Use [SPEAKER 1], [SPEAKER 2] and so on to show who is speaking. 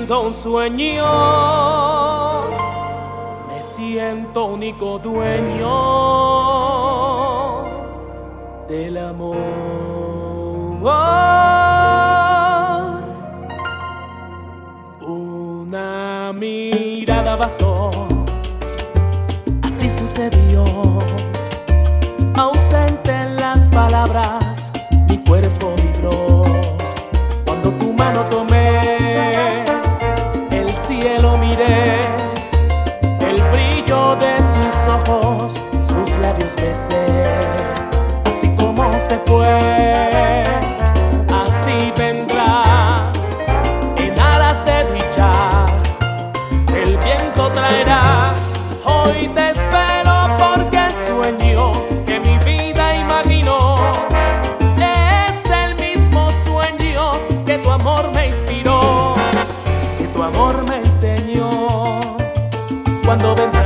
[SPEAKER 1] viviendo un sueño, me siento único dueño del amor. Una mirada bastó, así sucedió. Ausente en las palabras, mi cuerpo vibró. Cuando tu mano tomé, el cielo miré, el brillo de sus ojos, sus labios besé. Así como se fue, así vendrá, en alas de dicha, el viento traerá. Hoy te espero porque el sueño que mi vida imaginó es el mismo sueño que tu amor me inspiró, que tu amor me enseñó. Cuando